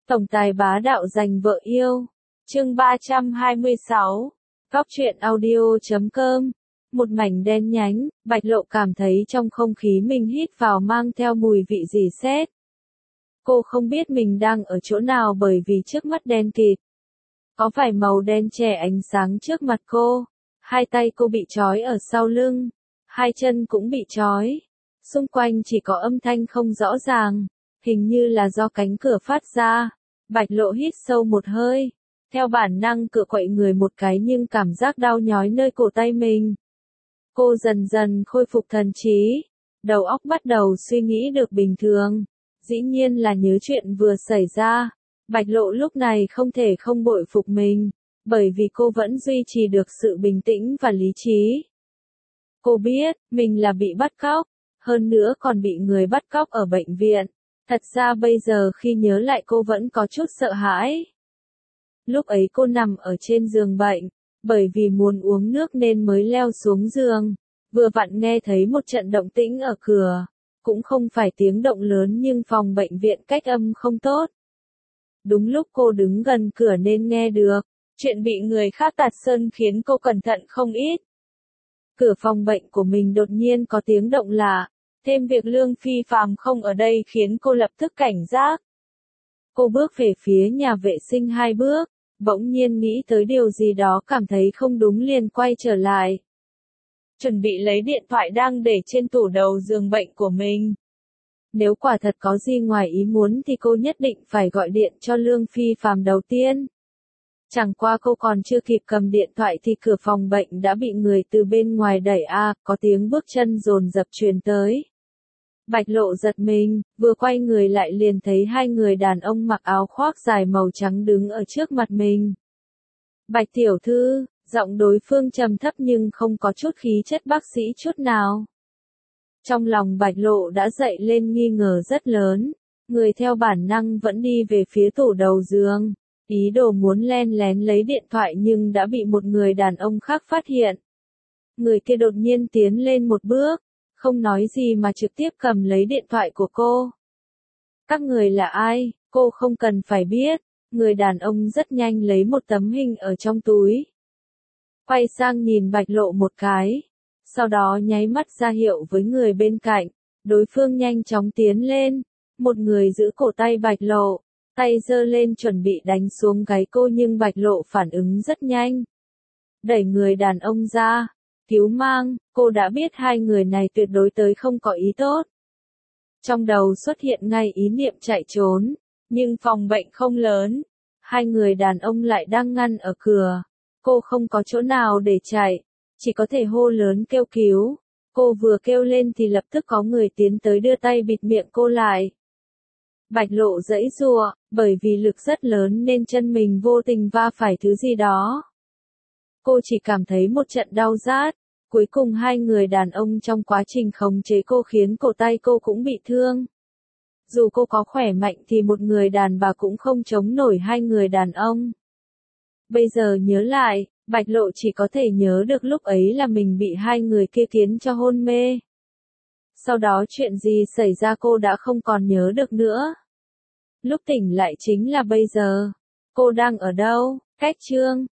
Tổng tài bá đạo giành vợ yêu. Chương 326. Góc truyện audio.com. Một mảnh đen nhánh, Bạch Lộ cảm thấy trong không khí mình hít vào mang theo mùi vị rỉ sét. Cô không biết mình đang ở chỗ nào bởi vì trước mắt đen kịt. Có vài màu đen che ánh sáng trước mặt cô. Hai tay cô bị trói ở sau lưng. Hai chân cũng bị trói. Xung quanh chỉ có âm thanh không rõ ràng. Hình như là do cánh cửa phát ra. Bạch Lộ hít sâu một hơi. Theo bản năng cựa quậy người một cái nhưng cảm giác đau nhói nơi cổ tay mình. Cô dần dần khôi phục thần trí. Đầu óc bắt đầu suy nghĩ được bình thường. Dĩ nhiên là nhớ chuyện vừa xảy ra. Bạch Lộ lúc này không thể không bội phục mình. Bởi vì cô vẫn duy trì được sự bình tĩnh và lý trí. Cô biết, mình là bị bắt cóc. Hơn nữa còn bị người bắt cóc ở bệnh viện. Thật ra bây giờ khi nhớ lại cô vẫn có chút sợ hãi. Lúc ấy cô nằm ở trên giường bệnh, bởi vì muốn uống nước nên mới leo xuống giường. Vừa vặn nghe thấy một trận động tĩnh ở cửa. Cũng không phải tiếng động lớn nhưng phòng bệnh viện cách âm không tốt. Đúng lúc cô đứng gần cửa nên nghe được. Chuyện bị người khác tạt sơn khiến cô cẩn thận không ít. Cửa phòng bệnh của mình đột nhiên có tiếng động lạ. Thêm việc Lương Phi Phàm không ở đây khiến cô lập tức cảnh giác. Cô bước về phía nhà vệ sinh 2 bước, bỗng nhiên nghĩ tới điều gì đó cảm thấy không đúng liền quay trở lại. Chuẩn bị lấy điện thoại đang để trên tủ đầu giường bệnh của mình. Nếu quả thật có gì ngoài ý muốn thì cô nhất định phải gọi điện cho Lương Phi Phàm đầu tiên. Chẳng qua cô còn chưa kịp cầm điện thoại thì cửa phòng bệnh đã bị người từ bên ngoài đẩy có tiếng bước chân dồn dập truyền tới. Bạch Lộ giật mình, vừa quay người lại liền thấy hai người đàn ông mặc áo khoác dài màu trắng đứng ở trước mặt mình. Bạch tiểu thư, giọng đối phương trầm thấp nhưng không có chút khí chất bác sĩ chút nào. Trong lòng Bạch Lộ đã dậy lên nghi ngờ rất lớn, người theo bản năng vẫn đi về phía tủ đầu giường, ý đồ muốn len lén lấy điện thoại nhưng đã bị một người đàn ông khác phát hiện. Người kia đột nhiên tiến lên một bước. Không nói gì mà trực tiếp cầm lấy điện thoại của cô. Các người là ai, cô không cần phải biết. Người đàn ông rất nhanh lấy một tấm hình ở trong túi. Quay sang nhìn Bạch Lộ một cái. Sau đó nháy mắt ra hiệu với người bên cạnh. Đối phương nhanh chóng tiến lên. Một người giữ cổ tay Bạch Lộ. Tay giơ lên chuẩn bị đánh xuống gáy cô nhưng Bạch Lộ phản ứng rất nhanh. Đẩy người đàn ông ra. Cứu mang, cô đã biết hai người này tuyệt đối tới không có ý tốt. Trong đầu xuất hiện ngay ý niệm chạy trốn, nhưng phòng bệnh không lớn. Hai người đàn ông lại đang ngăn ở cửa. Cô không có chỗ nào để chạy, chỉ có thể hô lớn kêu cứu. Cô vừa kêu lên thì lập tức có người tiến tới đưa tay bịt miệng cô lại. Bạch Lộ giãy giụa, bởi vì lực rất lớn nên chân mình vô tình va phải thứ gì đó. Cô chỉ cảm thấy một trận đau rát. Cuối cùng hai người đàn ông trong quá trình khống chế cô khiến cổ tay cô cũng bị thương. Dù cô có khỏe mạnh thì một người đàn bà cũng không chống nổi hai người đàn ông. Bây giờ nhớ lại, Bạch Lộ chỉ có thể nhớ được lúc ấy là mình bị hai người kia khiến cho hôn mê. Sau đó chuyện gì xảy ra cô đã không còn nhớ được nữa. Lúc tỉnh lại chính là bây giờ. Cô đang ở đâu? Cách chương